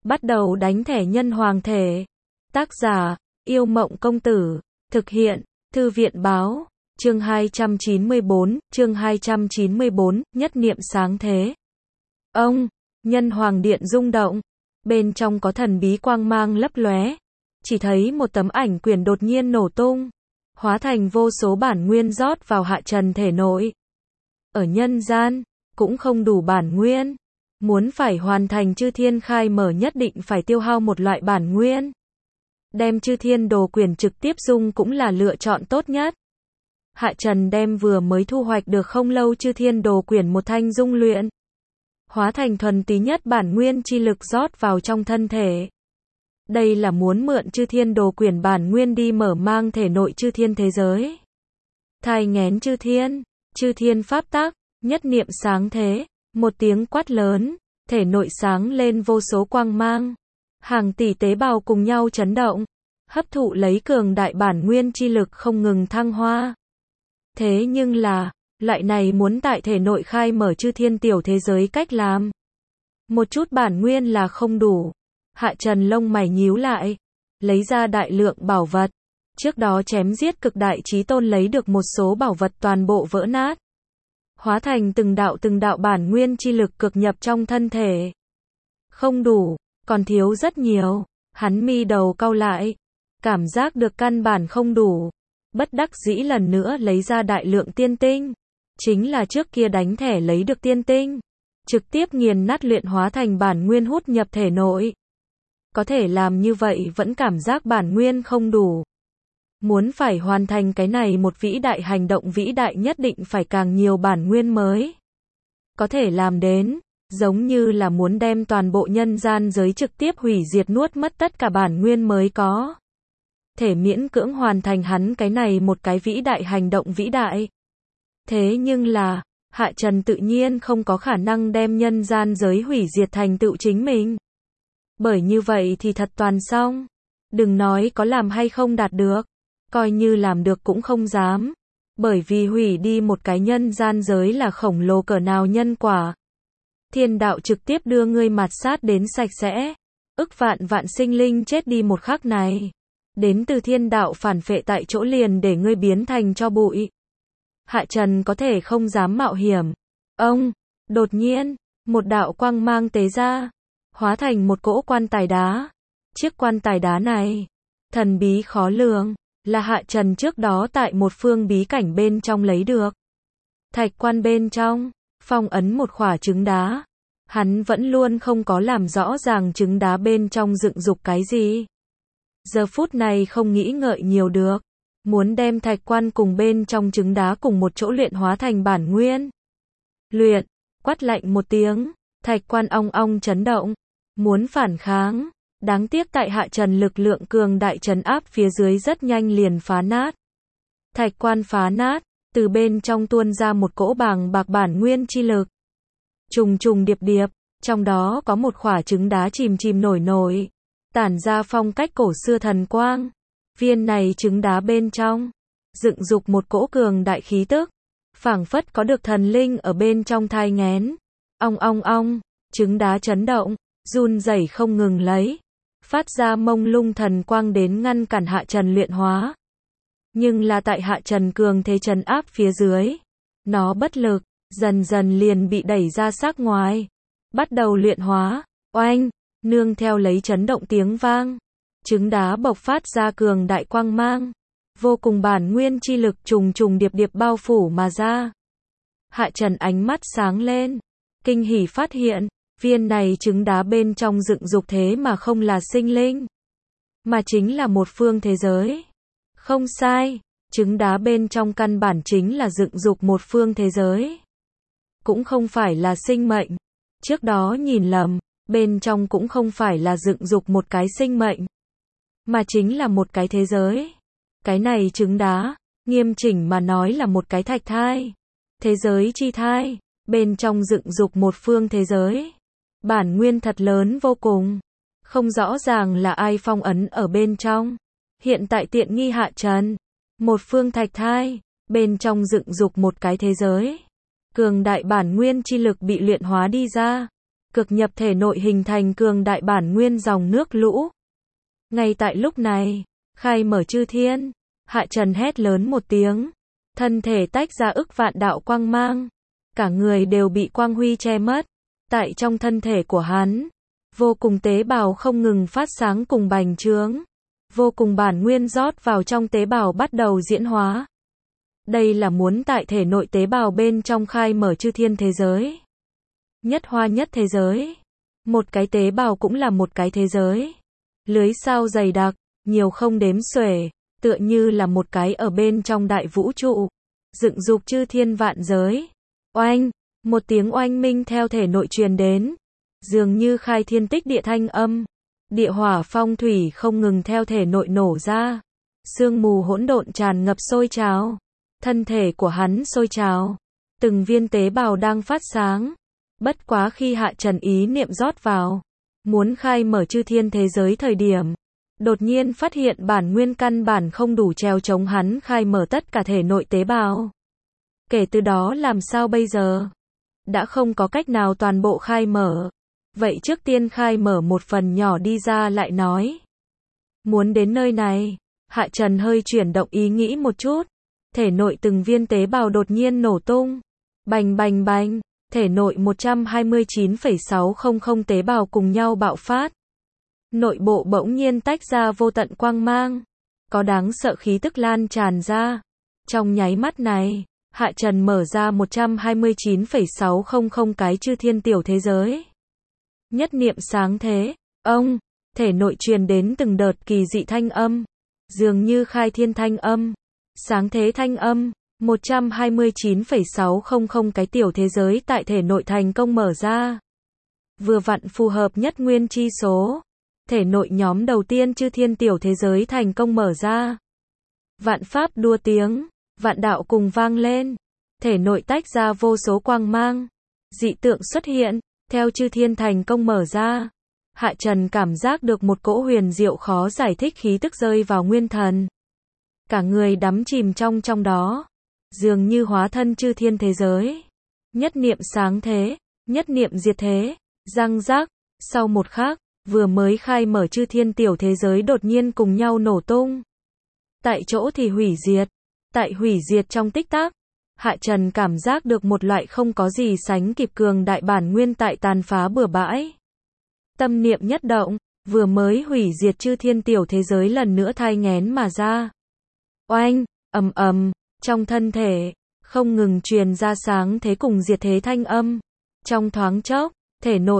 Bắt đầu đánh thẻ nhân hoàng thể. Tác giả, Yêu Mộng Công Tử. Thực hiện, Thư viện Báo. Chương 294, Nhất niệm sáng thế. Ông, nhân hoàng điện rung động. Bên trong có thần bí quang mang lấp lóe. Chỉ thấy một tấm ảnh quyển đột nhiên nổ tung. Hóa thành vô số bản nguyên rót vào Hạ Trần thể nội. Ở nhân gian, cũng không đủ bản nguyên. Muốn phải hoàn thành chư thiên khai mở nhất định phải tiêu hao một loại bản nguyên. Đem chư thiên đồ quyển trực tiếp dung cũng là lựa chọn tốt nhất. Hạ Trần đem vừa mới thu hoạch được không lâu chư thiên đồ quyển một thanh dung luyện. Hóa thành thuần túy nhất bản nguyên chi lực rót vào trong thân thể. Đây là muốn mượn chư thiên đồ quyển bản nguyên đi mở mang thể nội chư thiên thế giới. Thai nghén chư thiên pháp tắc, nhất niệm sáng thế. Một tiếng quát lớn, thể nội sáng lên vô số quang mang. Hàng tỷ tế bào cùng nhau chấn động, hấp thụ lấy cường đại bản nguyên chi lực không ngừng thăng hoa. Thế nhưng là, loại này muốn tại thể nội khai mở chư thiên tiểu thế giới cách làm. Một chút bản nguyên là không đủ. Hạ Trần lông mày nhíu lại, lấy ra đại lượng bảo vật. Trước đó chém giết cực đại chí tôn lấy được một số bảo vật toàn bộ vỡ nát. Hóa thành từng đạo bản nguyên chi lực cực nhập trong thân thể. Không đủ, còn thiếu rất nhiều. Hắn mi đầu cau lại, cảm giác được căn bản không đủ. Bất đắc dĩ lần nữa lấy ra đại lượng tiên tinh. Chính là trước kia đánh thẻ lấy được tiên tinh. Trực tiếp nghiền nát luyện hóa thành bản nguyên hút nhập thể nội. Có thể làm như vậy vẫn cảm giác bản nguyên không đủ. Muốn phải hoàn thành cái này một vĩ đại hành động vĩ đại nhất định phải càng nhiều bản nguyên mới. Có thể làm đến, giống như là muốn đem toàn bộ nhân gian giới trực tiếp hủy diệt nuốt mất tất cả bản nguyên mới có. Thể miễn cưỡng hoàn thành hắn cái này một cái vĩ đại hành động vĩ đại. Thế nhưng là, Hạ Trần tự nhiên không có khả năng đem nhân gian giới hủy diệt thành tựu chính mình. Bởi như vậy thì thật toàn xong. Đừng nói có làm hay không đạt được. Coi như làm được cũng không dám. Bởi vì hủy đi một cái nhân gian giới là khổng lồ cỡ nào nhân quả. Thiên đạo trực tiếp đưa ngươi mạt sát đến sạch sẽ. Ức vạn sinh linh chết đi một khắc này. Đến từ thiên đạo phản phệ tại chỗ liền để ngươi biến thành tro bụi. Hạ Trần có thể không dám mạo hiểm. Ông, đột nhiên, một đạo quang mang tế ra. Hóa thành một cỗ quan tài đá. Chiếc quan tài đá này, thần bí khó lường, là Hạ Trần trước đó tại một phương bí cảnh bên trong lấy được. Thạch quan bên trong, phong ấn một khỏa trứng đá. Hắn vẫn luôn không có làm rõ ràng trứng đá bên trong dựng dục cái gì. Giờ phút này không nghĩ ngợi nhiều được. Muốn đem thạch quan cùng bên trong trứng đá cùng một chỗ luyện hóa thành bản nguyên. Luyện, quát lạnh một tiếng, thạch quan ong ong chấn động. Muốn phản kháng. Đáng tiếc tại Hạ Trần lực lượng cường đại trấn áp phía dưới rất nhanh liền phá nát. Thạch quan phá nát, từ bên trong tuôn ra một cỗ bàng bạc bản nguyên chi lực. Trùng điệp, trong đó có một khỏa trứng đá chìm nổi, tản ra phong cách cổ xưa thần quang. Viên này trứng đá bên trong, dựng dục một cỗ cường đại khí tức, phảng phất có được thần linh ở bên trong thai nghén. Ong, trứng đá chấn động, run rẩy không ngừng lấy. Phát ra mông lung thần quang đến ngăn cản Hạ Trần luyện hóa. Nhưng là tại Hạ Trần cường thế trấn áp phía dưới. Nó bất lực, dần liền bị đẩy ra xác ngoài. Bắt đầu luyện hóa, oanh, nương theo lấy chấn động tiếng vang. Trứng đá bộc phát ra cường đại quang mang. Vô cùng bản nguyên chi lực trùng điệp bao phủ mà ra. Hạ Trần ánh mắt sáng lên. Kinh hỉ phát hiện. Viên này trứng đá bên trong dựng dục thế mà không là sinh linh, mà chính là một phương thế giới. Không sai, trứng đá bên trong căn bản chính là dựng dục một phương thế giới. Cũng không phải là sinh mệnh. Trước đó nhìn lầm, bên trong cũng không phải là dựng dục một cái sinh mệnh, mà chính là một cái thế giới. Cái này trứng đá, nghiêm chỉnh mà nói là một cái thạch thai. Thế giới chi thai, bên trong dựng dục một phương thế giới. Bản nguyên thật lớn vô cùng. Không rõ ràng là ai phong ấn ở bên trong. Hiện tại tiện nghi Hạ Trần. Một phương thạch thai, bên trong dựng dục một cái thế giới. Cường đại bản nguyên chi lực bị luyện hóa đi ra. cực nhập thể nội hình thành cường đại bản nguyên dòng nước lũ. Ngay tại lúc này, khai mở chư thiên, Hạ Trần hét lớn một tiếng, thân thể tách ra ức vạn đạo quang mang, cả người đều bị quang huy che mất. Tại trong thân thể của hắn, vô cùng tế bào không ngừng phát sáng cùng bành trướng, vô cùng bản nguyên rót vào trong tế bào bắt đầu diễn hóa. Đây là muốn tại thể nội tế bào bên trong khai mở chư thiên thế giới. Nhất hoa nhất thế giới. Một cái tế bào cũng là một cái thế giới. Lưới sao dày đặc, nhiều không đếm xuể, tựa như là một cái ở bên trong đại vũ trụ, dựng dục chư thiên vạn giới. Oanh, một tiếng oanh minh theo thể nội truyền đến, dường như khai thiên tích địa thanh âm. Địa hỏa phong thủy không ngừng theo thể nội nổ ra, sương mù hỗn độn tràn ngập sôi trào, thân thể của hắn sôi trào, từng viên tế bào đang phát sáng. Bất quá khi Hạ Trần ý niệm rót vào, muốn khai mở chư thiên thế giới thời điểm, đột nhiên phát hiện bản nguyên căn bản không đủ trèo chống hắn khai mở tất cả thể nội tế bào. Kể từ đó làm sao bây giờ? Đã không có cách nào toàn bộ khai mở. Vậy trước tiên khai mở một phần nhỏ đi ra lại nói. Muốn đến nơi này, Hạ Trần hơi chuyển động ý nghĩ một chút. Thể nội từng viên tế bào đột nhiên nổ tung. Bành bành bành, thể nội 129,600 tế bào cùng nhau bạo phát. Nội bộ bỗng nhiên tách ra vô tận quang mang. Có đáng sợ khí tức lan tràn ra. Trong nháy mắt này, Hạ Trần mở ra 129,600 cái chư thiên tiểu thế giới. Nhất niệm sáng thế, ông, thể nội truyền đến từng đợt kỳ dị thanh âm, dường như khai thiên thanh âm, sáng thế thanh âm, 129,600 cái tiểu thế giới tại thể nội thành công mở ra. Vừa vặn phù hợp nhất nguyên chi số, thể nội nhóm đầu tiên chư thiên tiểu thế giới thành công mở ra. Vạn pháp đua tiếng, vạn đạo cùng vang lên, thể nội tách ra vô số quang mang, dị tượng xuất hiện. Theo chư thiên thành công mở ra, Hạ Trần cảm giác được một cỗ huyền diệu khó giải thích khí tức rơi vào nguyên thần. Cả người đắm chìm trong đó, dường như hóa thân chư thiên thế giới. Nhất niệm sáng thế, nhất niệm diệt thế, răng rác, sau một khắc, vừa mới khai mở chư thiên tiểu thế giới đột nhiên cùng nhau nổ tung. Tại chỗ thì hủy diệt, tại hủy diệt trong tích tắc. Hạ Trần cảm giác được một loại không có gì sánh kịp cường đại bản nguyên tại tàn phá bừa bãi. Tâm niệm nhất động, vừa mới hủy diệt chư thiên tiểu thế giới lần nữa thai nghén mà ra. Oanh, ầm ầm, trong thân thể, không ngừng truyền ra sáng thế cùng diệt thế thanh âm. Trong thoáng chốc, thể nội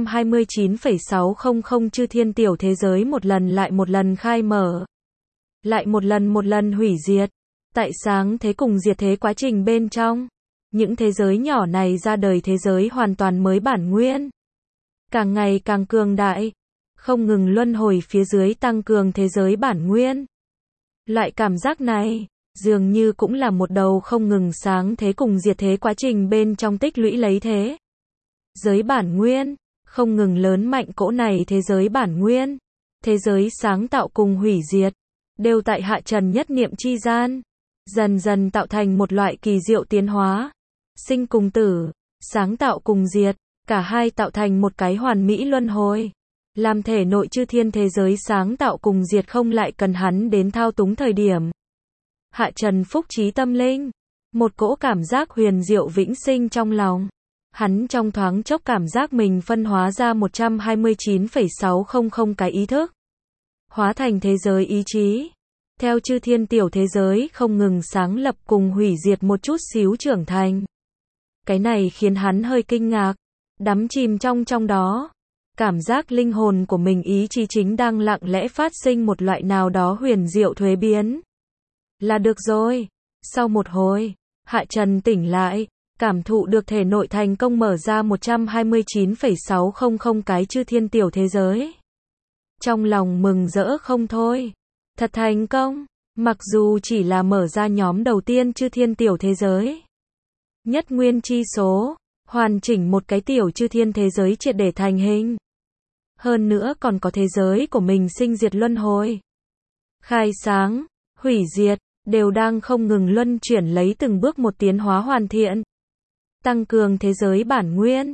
129,600 chư thiên tiểu thế giới một lần lại một lần khai mở. Lại một lần hủy diệt. Tại sáng thế cùng diệt thế quá trình bên trong, những thế giới nhỏ này ra đời thế giới hoàn toàn mới bản nguyên. Càng ngày càng cường đại, không ngừng luân hồi phía dưới tăng cường thế giới bản nguyên. Loại cảm giác này, dường như cũng là một đầu không ngừng sáng thế cùng diệt thế quá trình bên trong tích lũy lấy thế. Giới bản nguyên, không ngừng lớn mạnh cỗ này thế giới bản nguyên. Thế giới sáng tạo cùng hủy diệt, đều tại Hạ Trần nhất niệm chi gian. Dần dần tạo thành một loại kỳ diệu tiến hóa. Sinh cùng tử, sáng tạo cùng diệt, cả hai tạo thành một cái hoàn mỹ luân hồi. Làm thể nội chư thiên thế giới sáng tạo cùng diệt không lại cần hắn đến thao túng thời điểm. Hạ Trần phúc trí tâm linh. Một cỗ cảm giác huyền diệu vĩnh sinh trong lòng. Hắn trong thoáng chốc cảm giác mình phân hóa ra 129,600 cái ý thức. Hóa thành thế giới ý chí. Theo chư thiên tiểu thế giới không ngừng sáng lập cùng hủy diệt một chút xíu trưởng thành. Cái này khiến hắn hơi kinh ngạc, đắm chìm trong đó. Cảm giác linh hồn của mình ý chí chính đang lặng lẽ phát sinh một loại nào đó huyền diệu thuế biến. Là được rồi. Sau một hồi, Hạ Trần tỉnh lại, cảm thụ được thể nội thành công mở ra 129,600 cái chư thiên tiểu thế giới. Trong lòng mừng rỡ không thôi. Thật thành công, mặc dù chỉ là mở ra nhóm đầu tiên chư thiên tiểu thế giới. Nhất nguyên chi số, hoàn chỉnh một cái tiểu chư thiên thế giới triệt để thành hình. Hơn nữa còn có thế giới của mình sinh diệt luân hồi. Khai sáng, hủy diệt, đều đang không ngừng luân chuyển lấy từng bước một tiến hóa hoàn thiện. Tăng cường thế giới bản nguyên,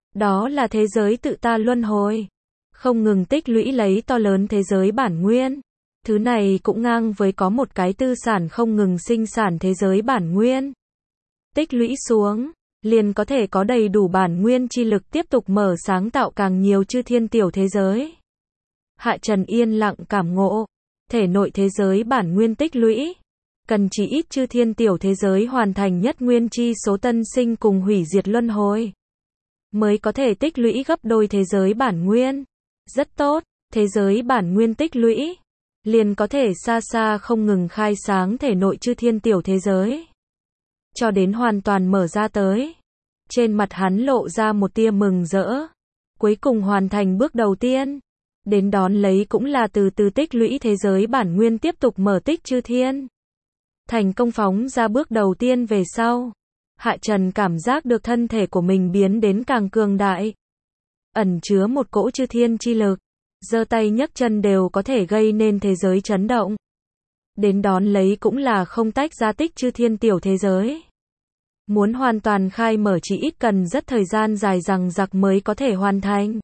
Đó là thế giới tự ta luân hồi. Không ngừng tích lũy lấy to lớn thế giới bản nguyên. Thứ này cũng ngang với có một cái tư sản không ngừng sinh sản thế giới bản nguyên. Tích lũy xuống, liền có thể có đầy đủ bản nguyên chi lực tiếp tục mở sáng tạo càng nhiều chư thiên tiểu thế giới. Hạ Trần yên lặng cảm ngộ, thể nội thế giới bản nguyên tích lũy, cần chỉ ít chư thiên tiểu thế giới hoàn thành nhất nguyên chi số tân sinh cùng hủy diệt luân hồi, mới có thể tích lũy gấp đôi thế giới bản nguyên. Rất tốt, thế giới bản nguyên tích lũy, liền có thể xa xa không ngừng khai sáng thể nội chư thiên tiểu thế giới. Cho đến hoàn toàn mở ra tới. Trên mặt hắn lộ ra một tia mừng rỡ. Cuối cùng hoàn thành bước đầu tiên. Đến đón lấy cũng là từ từ tích lũy thế giới bản nguyên tiếp tục mở tích chư thiên. Thành công phóng ra bước đầu tiên về sau. Hạ Trần cảm giác được thân thể của mình biến đến càng cường đại. Ẩn chứa một cỗ chư thiên chi lực. Giơ tay nhấc chân đều có thể gây nên thế giới chấn động. Đến đón lấy cũng là không tách ra tích chư thiên tiểu thế giới. Muốn hoàn toàn khai mở chỉ ít cần rất thời gian dài dằng dặc mới có thể hoàn thành.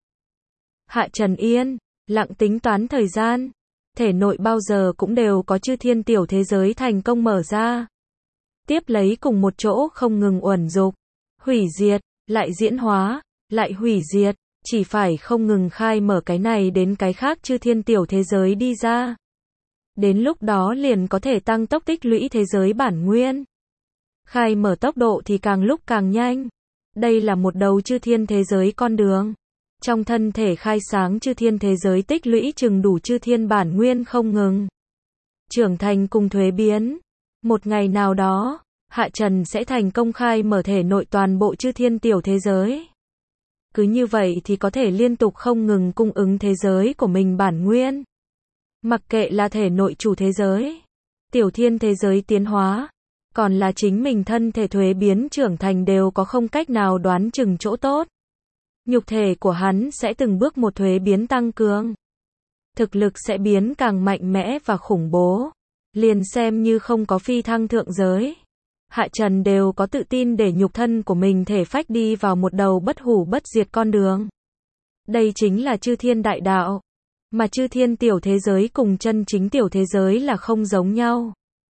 Hạ Trần yên lặng tính toán thời gian. Thể nội bao giờ cũng đều có chư thiên tiểu thế giới thành công mở ra. Tiếp lấy cùng một chỗ không ngừng uẩn dục, hủy diệt, lại diễn hóa, lại hủy diệt. Chỉ phải không ngừng khai mở cái này đến cái khác chư thiên tiểu thế giới đi ra. Đến lúc đó liền có thể tăng tốc tích lũy thế giới bản nguyên. Khai mở tốc độ thì càng lúc càng nhanh. Đây là một đầu chư thiên thế giới con đường. Trong thân thể khai sáng chư thiên thế giới tích lũy chừng đủ chư thiên bản nguyên không ngừng. Trưởng thành cùng thuế biến. Một ngày nào đó, Hạ Trần sẽ thành công khai mở thể nội toàn bộ chư thiên tiểu thế giới. Cứ như vậy thì có thể liên tục không ngừng cung ứng thế giới của mình bản nguyên. Mặc kệ là thể nội chủ thế giới, tiểu thiên thế giới tiến hóa, còn là chính mình thân thể thuế biến trưởng thành đều có không cách nào đoán chừng chỗ tốt. Nhục thể của hắn sẽ từng bước một thuế biến tăng cường. Thực lực sẽ biến càng mạnh mẽ và khủng bố. Liền xem như không có phi thăng thượng giới. Hạ Trần đều có tự tin để nhục thân của mình thể phách đi vào một đầu bất hủ bất diệt con đường. Đây chính là chư thiên đại đạo. Mà chư thiên tiểu thế giới cùng chân chính tiểu thế giới là không giống nhau.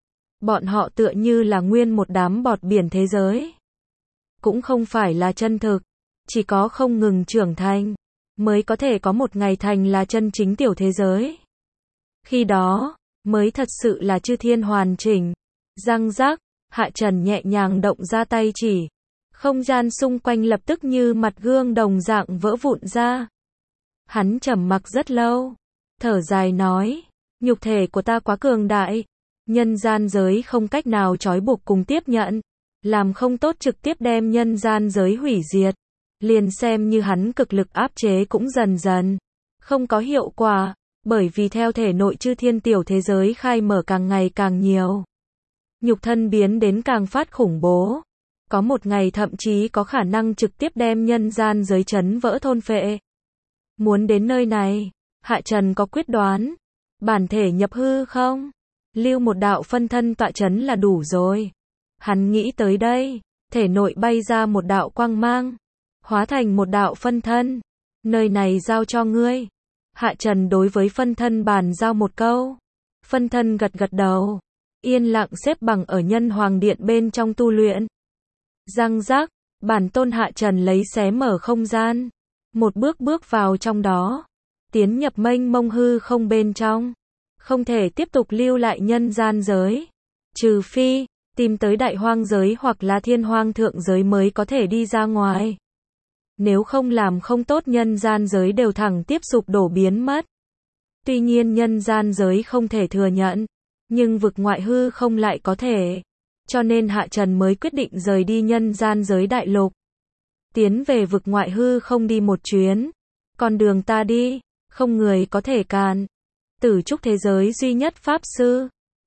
Bọn họ tựa như là nguyên một đám bọt biển thế giới. Cũng không phải là chân thực. Chỉ có không ngừng trưởng thành, mới có thể có một ngày thành là chân chính tiểu thế giới. Khi đó, mới thật sự là chư thiên hoàn chỉnh. Răng rác. Hạ Trần nhẹ nhàng động ra tay chỉ. Không gian xung quanh lập tức như mặt gương đồng dạng vỡ vụn ra. Hắn trầm mặc rất lâu. Thở dài nói. Nhục thể của ta quá cường đại. Nhân gian giới không cách nào trói buộc cùng tiếp nhận. Làm không tốt trực tiếp đem nhân gian giới hủy diệt. Liền xem như hắn cực lực áp chế cũng dần dần. Không có hiệu quả. Bởi vì theo thể nội chư thiên tiểu thế giới khai mở càng ngày càng nhiều. Nhục thân biến đến càng phát khủng bố. Có một ngày thậm chí có khả năng trực tiếp đem nhân gian giới chấn vỡ thôn phệ. Muốn đến nơi này, Hạ Trần có quyết đoán. Bản thể nhập hư không? Lưu một đạo phân thân tọa chấn là đủ rồi. Hắn nghĩ tới đây, thể nội bay ra một đạo quang mang. Hóa thành một đạo phân thân. Nơi này giao cho ngươi. Hạ Trần đối với phân thân bàn giao một câu. Phân thân gật gật đầu. Yên lặng xếp bằng ở nhân hoàng điện bên trong tu luyện. Răng rác, bản tôn Hạ Trần lấy xé mở không gian. Một bước bước vào trong đó. Tiến nhập mênh mông hư không bên trong. Không thể tiếp tục lưu lại nhân gian giới. Trừ phi, tìm tới đại hoang giới hoặc là thiên hoang thượng giới mới có thể đi ra ngoài. Nếu không làm không tốt nhân gian giới đều thẳng tiếp sụp đổ biến mất. Tuy nhiên nhân gian giới không thể thừa nhận. Nhưng vực ngoại hư không lại có thể. Cho nên Hạ Trần mới quyết định rời đi nhân gian giới đại lục. Tiến về vực ngoại hư không đi một chuyến. Con đường ta đi, không người có thể cản. Tử trúc thế giới duy nhất pháp sư.